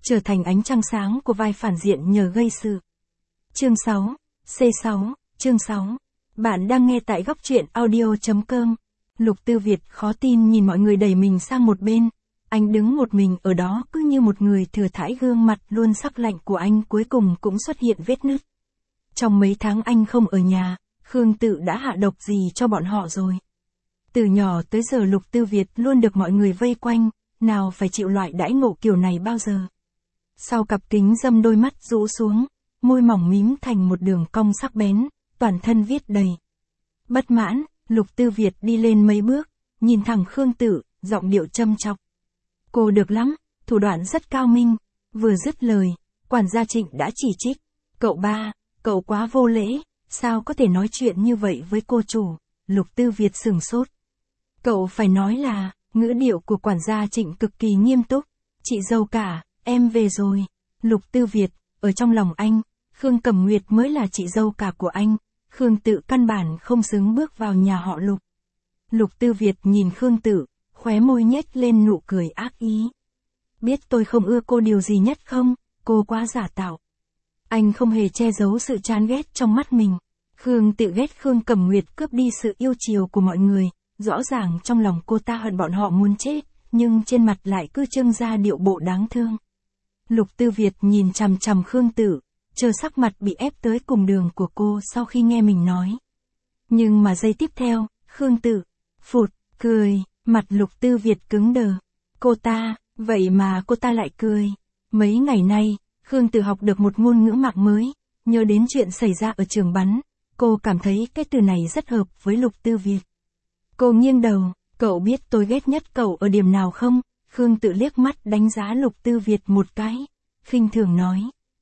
trở thành ánh trăng sáng của vai phản diện nhờ gây sự. Chương 6, C6, chương 6. Bạn đang nghe tại góc truyện audio.com. Lục Tư Việt khó tin nhìn mọi người đẩy mình sang một bên. Anh đứng một mình ở đó cứ như một người thừa thãi, gương mặt luôn sắc lạnh của anh cuối cùng cũng xuất hiện vết nứt. Trong mấy tháng anh không ở nhà, Khương Tự đã hạ độc gì cho bọn họ rồi. Từ nhỏ tới giờ Lục Tư Việt luôn được mọi người vây quanh, nào phải chịu loại đãi ngộ kiểu này bao giờ. Sau cặp kính râm, đôi mắt rũ xuống, môi mỏng mím thành một đường cong sắc bén, toàn thân viết đầy bất mãn. Lục Tư Việt đi lên mấy bước, nhìn thẳng Khương Tự, giọng điệu châm chọc. Cô được lắm, thủ đoạn rất cao minh. Vừa dứt lời, quản gia Trịnh đã chỉ trích. Cậu ba, cậu quá vô lễ, sao có thể nói chuyện như vậy với cô chủ? Lục Tư Việt sửng sốt. Cậu phải nói là, ngữ điệu của quản gia Trịnh cực kỳ nghiêm túc. Chị dâu cả, em về rồi. Lục Tư Việt, ở trong lòng anh, Khương Cẩm Nguyệt mới là chị dâu cả của anh. Khương Tự căn bản không xứng bước vào nhà họ Lục. Lục Tư Việt nhìn Khương Tự, khóe môi nhếch lên nụ cười ác ý. Biết tôi không ưa cô điều gì nhất không? Cô quá giả tạo. Anh không hề che giấu sự chán ghét trong mắt mình. Khương Tự ghét Khương Cẩm Nguyệt cướp đi sự yêu chiều của mọi người. Rõ ràng trong lòng cô ta hận bọn họ muốn chết, nhưng trên mặt lại cứ trưng ra điệu bộ đáng thương. Lục Tư Việt nhìn chằm chằm Khương Tự, chờ sắc mặt bị ép tới cùng đường của cô sau khi nghe mình nói. Nhưng mà giây tiếp theo, Khương Tự phụt cười, mặt Lục Tư Việt cứng đờ. Cô ta, vậy mà cô ta lại cười. Mấy ngày nay, Khương Tự học được một ngôn ngữ mạc mới, nhớ đến chuyện xảy ra ở trường bắn, cô cảm thấy cái từ này rất hợp với Lục Tư Việt. Cô nghiêng đầu, cậu biết tôi ghét nhất cậu ở điểm nào không? Khương Tự liếc mắt đánh giá Lục Tư Việt một cái, khinh thường nói.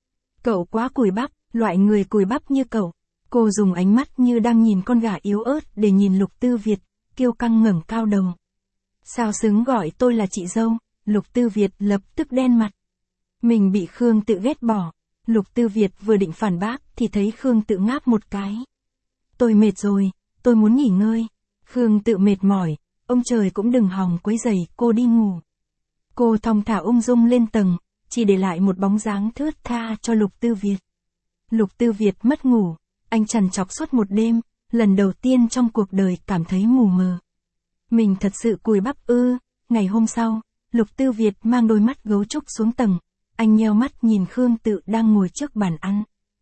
Cậu quá cùi bắp, loại người cùi bắp như cậu. Cô dùng ánh mắt như đang nhìn con gà yếu ớt để nhìn Lục Tư Việt, kiêu căng ngẩng cao đầu. Sao xứng gọi tôi là chị dâu? Lục Tư Việt lập tức đen mặt. Mình bị Khương Tự ghét bỏ. Lục Tư Việt vừa định phản bác thì thấy Khương Tự ngáp một cái. Tôi mệt rồi, tôi muốn nghỉ ngơi. Khương Tự mệt mỏi, ông trời cũng đừng hòng quấy rầy cô đi ngủ. Cô thong thả ung dung lên tầng, chỉ để lại một bóng dáng thướt tha cho Lục Tư Việt. Lục Tư Việt mất ngủ, anh trằn trọc suốt một đêm, lần đầu tiên trong cuộc đời cảm thấy mù mờ. Mình thật sự cùi bắp ư? Ngày hôm sau, Lục Tư Việt mang đôi mắt gấu trúc xuống tầng, anh nheo mắt nhìn Khương Tự đang ngồi trước bàn ăn.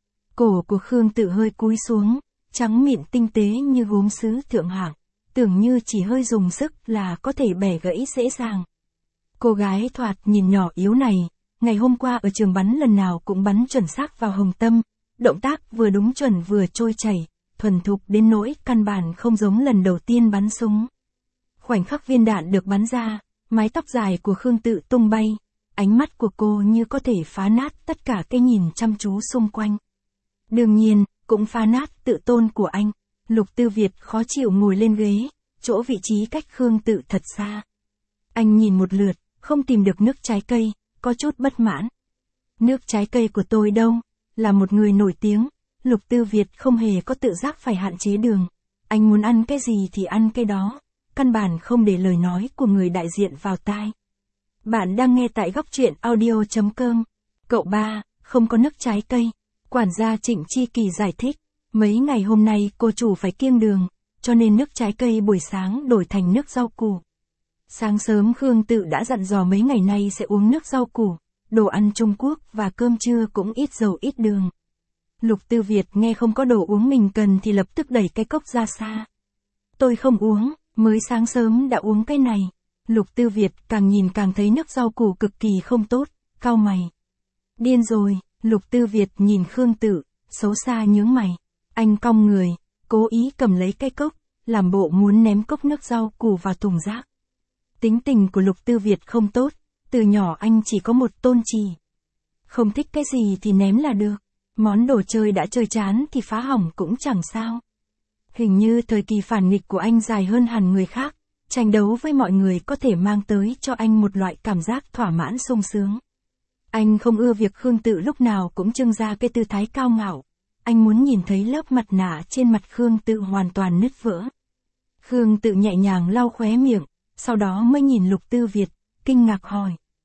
Cổ của Khương Tự hơi cúi xuống, trắng mịn tinh tế như gốm sứ thượng hạng, tưởng như chỉ hơi dùng sức là có thể bẻ gãy dễ dàng. Cô gái thoạt nhìn nhỏ yếu này, ngày hôm qua ở trường bắn lần nào cũng bắn chuẩn xác vào hồng tâm, động tác vừa đúng chuẩn vừa trôi chảy, thuần thục đến nỗi căn bản không giống lần đầu tiên bắn súng. Khoảnh khắc viên đạn được bắn ra, mái tóc dài của Khương Tự tung bay, ánh mắt của cô như có thể phá nát tất cả cái nhìn chăm chú xung quanh. Đương nhiên, cũng phá nát tự tôn của anh. Lục Tư Việt khó chịu ngồi lên ghế, chỗ vị trí cách Khương Tự thật xa. Anh nhìn một lượt, không tìm được nước trái cây, có chút bất mãn. Nước trái cây của tôi đâu? Là một người nổi tiếng, Lục Tư Việt không hề có tự giác phải hạn chế đường. Anh muốn ăn cái gì thì ăn cái đó, căn bản không để lời nói của người đại diện vào tai. Bạn đang nghe tại góc truyện audio.com. Cậu ba, không có nước trái cây. Quản gia Trịnh Chi Kỳ giải thích. Mấy ngày hôm nay cô chủ phải kiêng đường, cho nên nước trái cây buổi sáng đổi thành nước rau củ. Sáng sớm Khương Tự đã dặn dò mấy ngày nay sẽ uống nước rau củ, đồ ăn Trung Quốc và cơm trưa cũng ít dầu ít đường. Lục Tư Việt nghe không có đồ uống mình cần thì lập tức đẩy cái cốc ra xa. Tôi không uống, mới sáng sớm đã uống cái này. Lục Tư Việt càng nhìn càng thấy nước rau củ cực kỳ không tốt, cau mày. Điên rồi, Lục Tư Việt nhìn Khương Tự, xấu xa nhướng mày. Anh cong người, cố ý cầm lấy cái cốc, làm bộ muốn ném cốc nước rau củ vào thùng rác. Tính tình của Lục Tư Việt không tốt, từ nhỏ anh chỉ có một tôn trì. Không thích cái gì thì ném là được, món đồ chơi đã chơi chán thì phá hỏng cũng chẳng sao. Hình như thời kỳ phản nghịch của anh dài hơn hẳn người khác, tranh đấu với mọi người có thể mang tới cho anh một loại cảm giác thỏa mãn sung sướng. Anh không ưa việc Khương Tự lúc nào cũng trưng ra cái tư thái cao ngạo. Anh muốn nhìn thấy lớp mặt nạ trên mặt Khương Tự hoàn toàn nứt vỡ. Khương Tự nhẹ nhàng lau khóe miệng, sau đó mới nhìn Lục Tư Việt, kinh ngạc hỏi.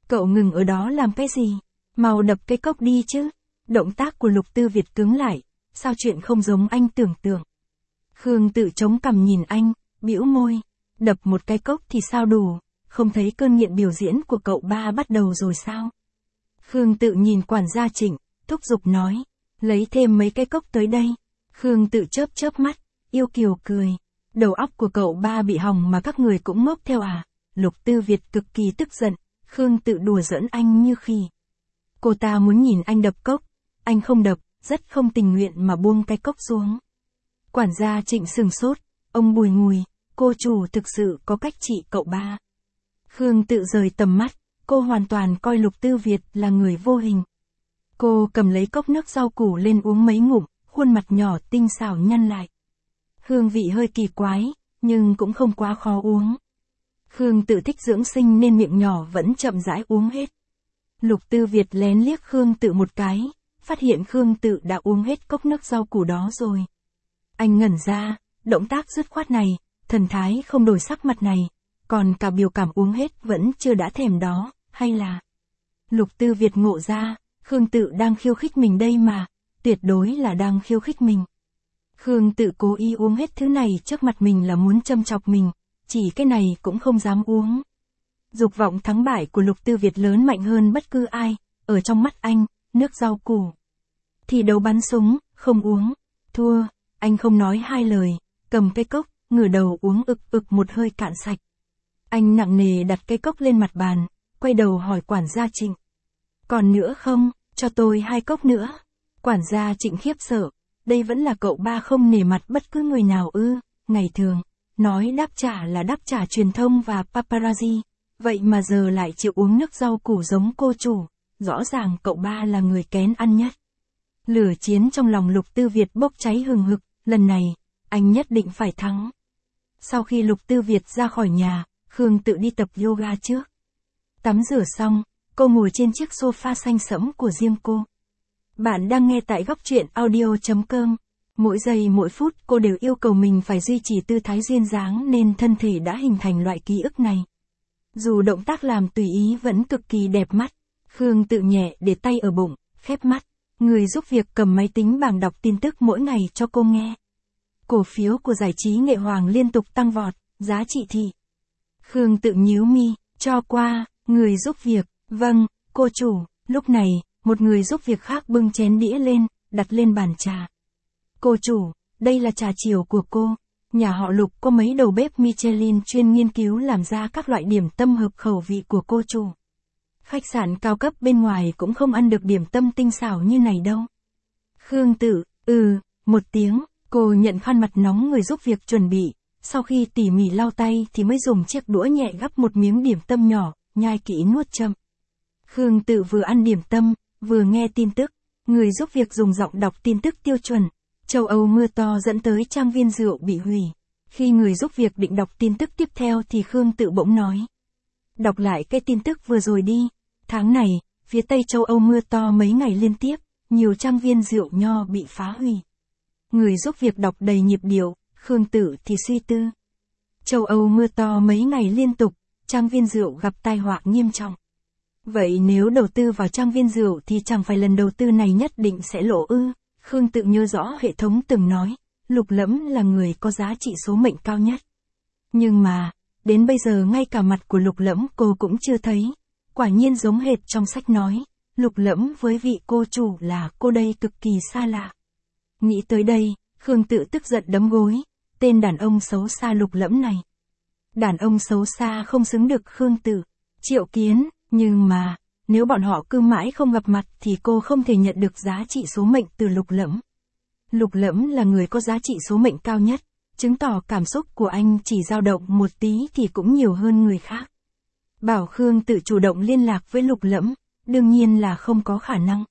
Cậu ngừng ở đó làm cái gì? Mau đập cái cốc đi chứ. Động tác của Lục Tư Việt cứng lại, sao chuyện không giống anh tưởng tượng. Khương Tự chống cằm nhìn anh, bĩu môi, đập một cái cốc thì sao đủ, không thấy cơn nghiện biểu diễn của cậu ba bắt đầu rồi sao? Khương Tự nhìn quản gia Trịnh, thúc giục nói, lấy thêm mấy cái cốc tới đây. Khương Tự chớp chớp mắt, yêu kiều cười, đầu óc của cậu ba bị hỏng mà các người cũng ngốc theo à? Lục Tư Việt cực kỳ tức giận, Khương Tự đùa giỡn anh như khi cô ta muốn nhìn anh đập cốc, anh không đập, rất không tình nguyện mà buông cái cốc xuống. Quản gia Trịnh sừng sốt, ông bùi ngùi, cô chủ thực sự có cách trị cậu ba. Khương Tự rời tầm mắt, cô hoàn toàn coi Lục Tư Việt là người vô hình. Cô cầm lấy cốc nước rau củ lên uống mấy ngụm, khuôn mặt nhỏ tinh xảo nhăn lại. Hương vị hơi kỳ quái, nhưng cũng không quá khó uống. Khương Tự thích dưỡng sinh nên miệng nhỏ vẫn chậm rãi uống hết. Lục Tư Việt lén liếc Khương Tự một cái, phát hiện Khương Tự đã uống hết cốc nước rau củ đó rồi. Anh ngẩn ra, động tác dứt khoát này, thần thái không đổi sắc mặt này, còn cả biểu cảm uống hết vẫn chưa đã thèm đó, hay là... Lục Tư Việt ngộ ra, Khương Tự đang khiêu khích mình đây mà, tuyệt đối là đang khiêu khích mình. Khương Tự cố ý uống hết thứ này trước mặt mình là muốn châm chọc mình, chỉ cái này cũng không dám uống. Dục vọng thắng bại của Lục Tư Việt lớn mạnh hơn bất cứ ai, ở trong mắt anh, nước rau củ thì đấu bắn súng, không uống, thua, anh không nói hai lời, cầm cái cốc, ngửa đầu uống ực một hơi cạn sạch. Anh nặng nề đặt cái cốc lên mặt bàn, quay đầu hỏi quản gia Trịnh. Còn nữa không, cho tôi 2 cốc nữa. Quản gia Trịnh khiếp sợ, đây vẫn là cậu ba không nể mặt bất cứ người nào ư, ngày thường, nói đáp trả là đáp trả truyền thông và paparazzi, vậy mà giờ lại chịu uống nước rau củ giống cô chủ, rõ ràng cậu ba là người kén ăn nhất. Lửa chiến trong lòng Lục Tư Việt bốc cháy hừng hực, lần này, anh nhất định phải thắng. Sau khi Lục Tư Việt ra khỏi nhà, Khương Tự đi tập yoga trước. Tắm rửa xong, cô ngồi trên chiếc sofa xanh sẫm của riêng cô. Bạn đang nghe tại góc truyện audio.com. Mỗi giây mỗi phút cô đều yêu cầu mình phải duy trì tư thái duyên dáng nên thân thể đã hình thành loại ký ức này. Dù động tác làm tùy ý vẫn cực kỳ đẹp mắt. Khương Tự nhẹ để tay ở bụng, khép mắt. Người giúp việc cầm máy tính bảng đọc tin tức mỗi ngày cho cô nghe. Cổ phiếu của giải trí nghệ hoàng liên tục tăng vọt, giá trị thì. Khương Tự nhíu mi, cho qua, người giúp việc, vâng, cô chủ. Lúc này, một người giúp việc khác bưng chén đĩa lên, đặt lên bàn trà. Cô chủ, đây là trà chiều của cô. Nhà họ Lục có mấy đầu bếp Michelin chuyên nghiên cứu làm ra các loại điểm tâm hợp khẩu vị của cô chủ. Khách sạn cao cấp bên ngoài cũng không ăn được điểm tâm tinh xảo như này đâu. Khương Tự, một tiếng, cô nhận khăn mặt nóng người giúp việc chuẩn bị, sau khi tỉ mỉ lau tay thì mới dùng chiếc đũa nhẹ gắp một miếng điểm tâm nhỏ, nhai kỹ nuốt chậm. Khương Tự vừa ăn điểm tâm, vừa nghe tin tức, người giúp việc dùng giọng đọc tin tức tiêu chuẩn. Châu Âu mưa to dẫn tới trang viên rượu bị hủy. Khi người giúp việc định đọc tin tức tiếp theo thì Khương Tự bỗng nói. Đọc lại cái tin tức vừa rồi đi. Tháng này, phía Tây châu Âu mưa to mấy ngày liên tiếp, nhiều trang viên rượu nho bị phá hủy. Người giúp việc đọc đầy nhịp điệu, Khương Tự thì suy tư. Châu Âu mưa to mấy ngày liên tục, trang viên rượu gặp tai họa nghiêm trọng. Vậy nếu đầu tư vào trang viên rượu thì chẳng phải lần đầu tư này nhất định sẽ lỗ ư? Khương Tự nhớ rõ hệ thống từng nói, Lục Lẫm là người có giá trị số mệnh cao nhất. Nhưng mà, đến bây giờ ngay cả mặt của Lục Lẫm cô cũng chưa thấy. Quả nhiên giống hệt trong sách nói, Lục Lẫm với vị cô chủ là cô đây cực kỳ xa lạ. Nghĩ tới đây, Khương Tự tức giận đấm gối, tên đàn ông xấu xa Lục Lẫm này. Đàn ông xấu xa không xứng được Khương Tự, Triệu Kiến, nhưng mà, nếu bọn họ cứ mãi không gặp mặt thì cô không thể nhận được giá trị số mệnh từ Lục Lẫm. Lục Lẫm là người có giá trị số mệnh cao nhất, chứng tỏ cảm xúc của anh chỉ dao động một tí thì cũng nhiều hơn người khác. Bảo Khương Tự chủ động liên lạc với Lục Lẫm, đương nhiên là không có khả năng.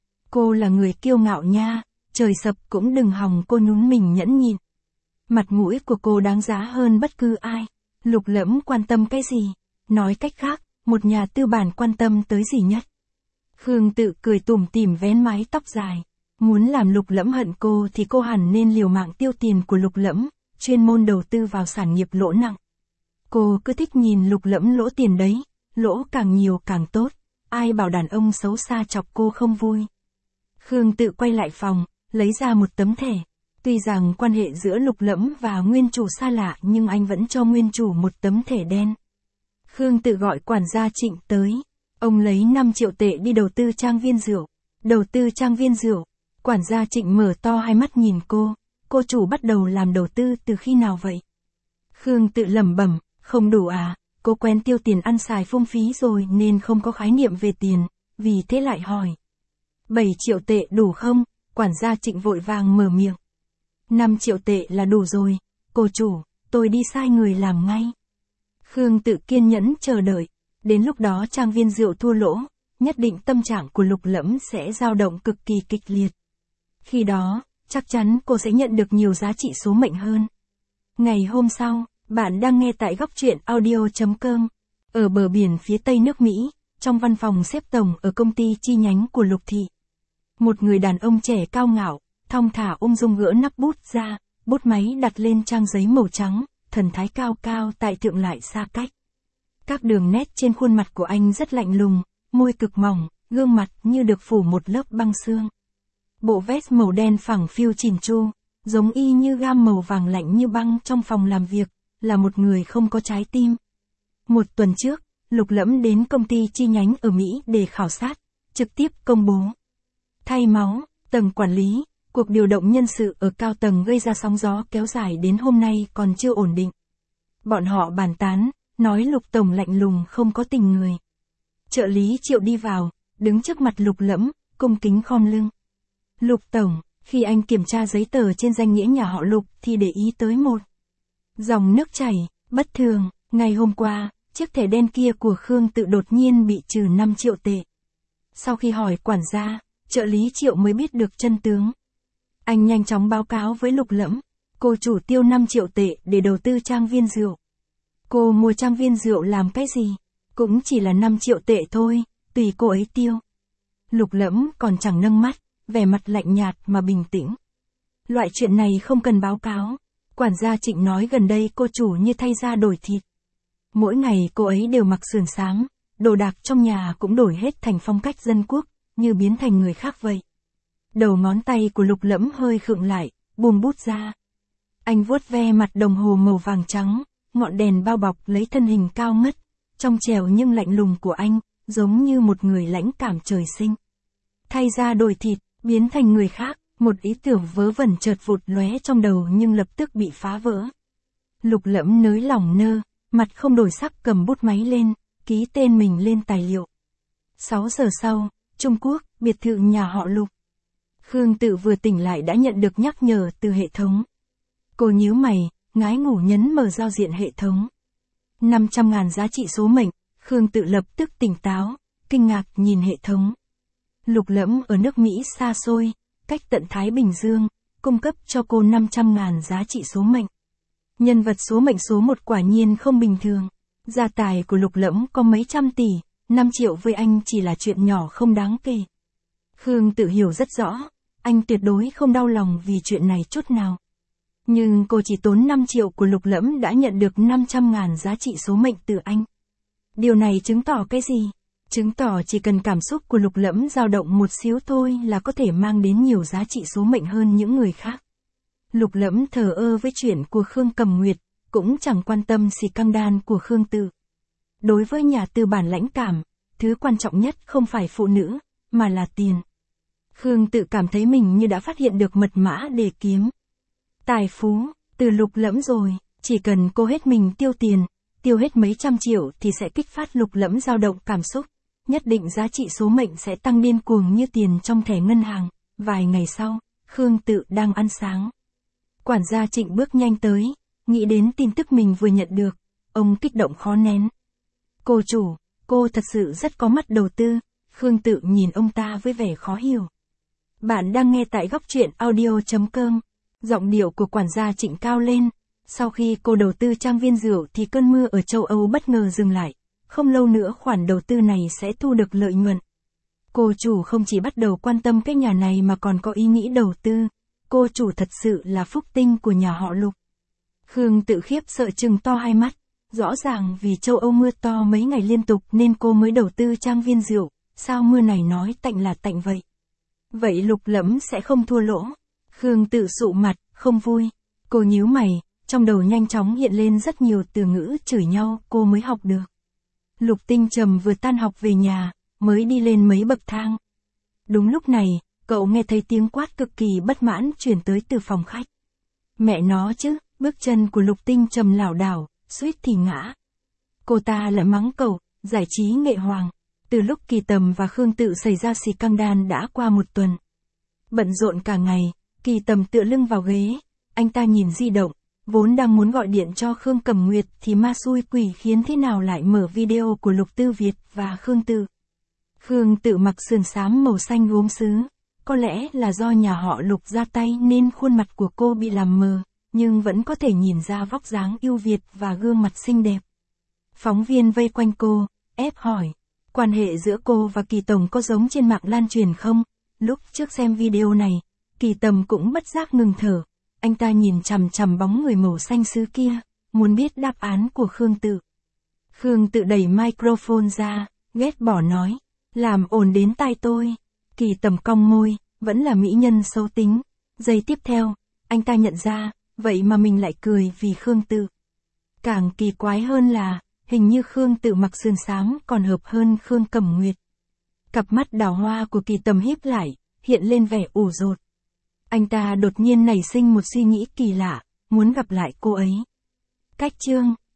Cô là người kiêu ngạo nha, trời sập cũng đừng hòng cô nhún mình nhẫn nhịn. Mặt mũi của cô đáng giá hơn bất cứ ai. Lục Lẫm quan tâm cái gì? Nói cách khác, một nhà tư bản quan tâm tới gì nhất? Khương Tự cười tủm tỉm vén mái tóc dài. Muốn làm Lục Lẫm hận cô thì cô hẳn nên liều mạng tiêu tiền của Lục Lẫm, chuyên môn đầu tư vào sản nghiệp lỗ nặng. Cô cứ thích nhìn Lục Lẫm lỗ tiền đấy, lỗ càng nhiều càng tốt, ai bảo đàn ông xấu xa chọc cô không vui. Khương Tự quay lại phòng, lấy ra một tấm thẻ. Tuy rằng quan hệ giữa Lục Lẫm và nguyên chủ xa lạ nhưng anh vẫn cho nguyên chủ một tấm thẻ đen. Khương Tự gọi quản gia Trịnh tới. Ông lấy 5 triệu tệ đi đầu tư trang viên rượu. Đầu tư trang viên rượu. Quản gia Trịnh mở to hai mắt nhìn cô chủ bắt đầu làm đầu tư từ khi nào vậy? Khương Tự lẩm bẩm, không đủ à, cô quen tiêu tiền ăn xài phung phí rồi nên không có khái niệm về tiền, vì thế lại hỏi. 7 triệu tệ đủ không? Quản gia Trịnh vội vàng mở miệng. 5 triệu tệ là đủ rồi, cô chủ, tôi đi sai người làm ngay. Khương Tự kiên nhẫn chờ đợi, đến lúc đó trang viên rượu thua lỗ, nhất định tâm trạng của Lục Lẫm sẽ dao động cực kỳ kịch liệt. Khi đó, chắc chắn cô sẽ nhận được nhiều giá trị số mệnh hơn. Ngày hôm sau, bạn đang nghe tại góc truyện audio.com. Ở bờ biển phía tây nước Mỹ, trong văn phòng xếp tổng ở công ty chi nhánh của Lục Thị. Một người đàn ông trẻ cao ngạo, thong thả ung dung gỡ nắp bút ra, bút máy đặt lên trang giấy màu trắng, thần thái cao cao tại thượng lại xa cách. Các đường nét trên khuôn mặt của anh rất lạnh lùng, môi cực mỏng, gương mặt như được phủ một lớp băng xương. Bộ vest màu đen phẳng phiu chỉn chu, giống y như gam màu vàng lạnh như băng trong phòng làm việc, là một người không có trái tim. Một tuần trước, Lục Lẫm đến công ty chi nhánh ở Mỹ để khảo sát, trực tiếp công bố. Thay máu, tầng quản lý, cuộc điều động nhân sự ở cao tầng gây ra sóng gió kéo dài đến hôm nay còn chưa ổn định. Bọn họ bàn tán, nói Lục tổng lạnh lùng không có tình người. Trợ lý Triệu đi vào, đứng trước mặt Lục Lẫm, cung kính khom lưng. Lục tổng, khi anh kiểm tra giấy tờ trên danh nghĩa nhà họ Lục thì để ý tới một dòng nước chảy, bất thường. Ngày hôm qua, chiếc thẻ đen kia của Khương Tự đột nhiên bị trừ 5 triệu tệ. Sau khi hỏi quản gia, trợ lý Triệu mới biết được chân tướng. Anh nhanh chóng báo cáo với Lục Lẫm, cô chủ tiêu 5 triệu tệ để đầu tư trang viên rượu. Cô mua trang viên rượu làm cái gì? Cũng chỉ là 5 triệu tệ thôi, tùy cô ấy tiêu. Lục Lẫm còn chẳng nâng mắt, vẻ mặt lạnh nhạt mà bình tĩnh. Loại chuyện này không cần báo cáo. Quản gia Trịnh nói gần đây cô chủ như thay da đổi thịt. Mỗi ngày cô ấy đều mặc sườn xám, đồ đạc trong nhà cũng đổi hết thành phong cách dân quốc, như biến thành người khác vậy. Đầu ngón tay của Lục Lẫm hơi khựng lại, buông bút ra. Anh vuốt ve mặt đồng hồ màu vàng trắng, ngọn đèn bao bọc lấy thân hình cao ngất, trong trẻo nhưng lạnh lùng của anh, giống như một người lãnh cảm trời sinh. Thay da đổi thịt, biến thành người khác, một ý tưởng vớ vẩn chợt vụt lóe trong đầu nhưng lập tức bị phá vỡ. Lục Lẫm nới lỏng nơ, mặt không đổi sắc cầm bút máy lên, ký tên mình lên tài liệu. 6 giờ sau, Trung Quốc, biệt thự nhà họ Lục. Khương Tự vừa tỉnh lại đã nhận được nhắc nhở từ hệ thống. Cô nhíu mày, ngái ngủ nhấn mở giao diện hệ thống. 500.000 giá trị số mệnh, Khương Tự lập tức tỉnh táo, kinh ngạc nhìn hệ thống. Lục Lẫm ở nước Mỹ xa xôi, cách tận Thái Bình Dương, cung cấp cho cô 500.000 giá trị số mệnh. Nhân vật số mệnh số 1 quả nhiên không bình thường. Gia tài của Lục Lẫm có mấy trăm tỷ, 5 triệu với anh chỉ là chuyện nhỏ không đáng kể. Khương Tự hiểu rất rõ, anh tuyệt đối không đau lòng vì chuyện này chút nào. Nhưng cô chỉ tốn 5 triệu của Lục Lẫm đã nhận được 500.000 giá trị số mệnh từ anh. Điều này chứng tỏ cái gì? Chứng tỏ chỉ cần cảm xúc của Lục Lẫm dao động một xíu thôi là có thể mang đến nhiều giá trị số mệnh hơn những người khác. Lục Lẫm thờ ơ với chuyện của Khương Cầm Nguyệt, cũng chẳng quan tâm xì căng đan của Khương Tự. Đối với nhà tư bản lãnh cảm, thứ quan trọng nhất không phải phụ nữ, mà là tiền. Khương Tự cảm thấy mình như đã phát hiện được mật mã để kiếm tài phú từ Lục Lẫm rồi, chỉ cần cô hết mình tiêu tiền, tiêu hết mấy trăm triệu thì sẽ kích phát Lục Lẫm dao động cảm xúc, nhất định giá trị số mệnh sẽ tăng điên cuồng như tiền trong thẻ ngân hàng. Vài ngày sau, Khương Tự đang ăn sáng. Quản gia Trịnh bước nhanh tới, nghĩ đến tin tức mình vừa nhận được, ông kích động khó nén. Cô chủ, cô thật sự rất có mắt đầu tư. Khương Tự nhìn ông ta với vẻ khó hiểu. Bạn đang nghe tại góc truyện audio.com. Giọng điệu của quản gia Trịnh cao lên. Sau khi cô đầu tư trang viên rượu thì cơn mưa ở châu Âu bất ngờ dừng lại. Không lâu nữa khoản đầu tư này sẽ thu được lợi nhuận. Cô chủ không chỉ bắt đầu quan tâm cái nhà này mà còn có ý nghĩ đầu tư. Cô chủ thật sự là phúc tinh của nhà họ Lục. Khương Tự khiếp sợ trừng to hai mắt. rõ ràng vì châu Âu mưa to mấy ngày liên tục nên cô mới đầu tư trang viên rượu, sao mưa này nói tạnh là tạnh vậy? Vậy Lục Lẫm sẽ không thua lỗ. Khương Tự sụ mặt, không vui. Cô nhíu mày, trong đầu nhanh chóng hiện lên rất nhiều từ ngữ chửi nhau cô mới học được. Lục Tinh Trầm vừa tan học về nhà, mới đi lên mấy bậc thang. Đúng lúc này, cậu nghe thấy tiếng quát cực kỳ bất mãn truyền tới từ phòng khách. Mẹ nó chứ, bước chân của Lục Tinh Trầm lảo đảo, suýt thì ngã. Cô ta lại mắng cậu, giải trí nghệ hoàng. Từ lúc Kỳ Tầm và Khương Tự xảy ra xì căng đan đã qua một tuần. Bận rộn cả ngày, Kỳ Tầm tựa lưng vào ghế, anh ta nhìn di động, vốn đang muốn gọi điện cho Khương Cẩm Nguyệt thì ma xui quỷ khiến thế nào lại mở video của Lục Tư Việt và Khương Tự. Khương Tự mặc sườn xám màu xanh gốm sứ, có lẽ là do nhà họ Lục ra tay nên khuôn mặt của cô bị làm mờ, nhưng vẫn có thể nhìn ra vóc dáng ưu việt và gương mặt xinh đẹp. Phóng viên vây quanh cô, ép hỏi, quan hệ giữa cô và Kỳ Tổng có giống trên mạng lan truyền không? Lúc trước xem video này, Kỳ Tầm cũng bất giác ngừng thở, anh ta nhìn chằm chằm bóng người màu xanh sứ kia, muốn biết đáp án của Khương Tự. Khương Tự đẩy microphone ra, ghét bỏ nói, làm ồn đến tai tôi. Kỳ Tầm cong môi, vẫn là mỹ nhân xấu tính. Giây tiếp theo, anh ta nhận ra, vậy mà mình lại cười vì Khương Tự. Càng kỳ quái hơn là, hình như Khương Tự mặc sườn xám còn hợp hơn Khương Cẩm Nguyệt. Cặp mắt đào hoa của Kỳ Tầm híp lại, hiện lên vẻ ủ rột. Anh ta đột nhiên nảy sinh một suy nghĩ kỳ lạ, muốn gặp lại cô ấy. Cách chương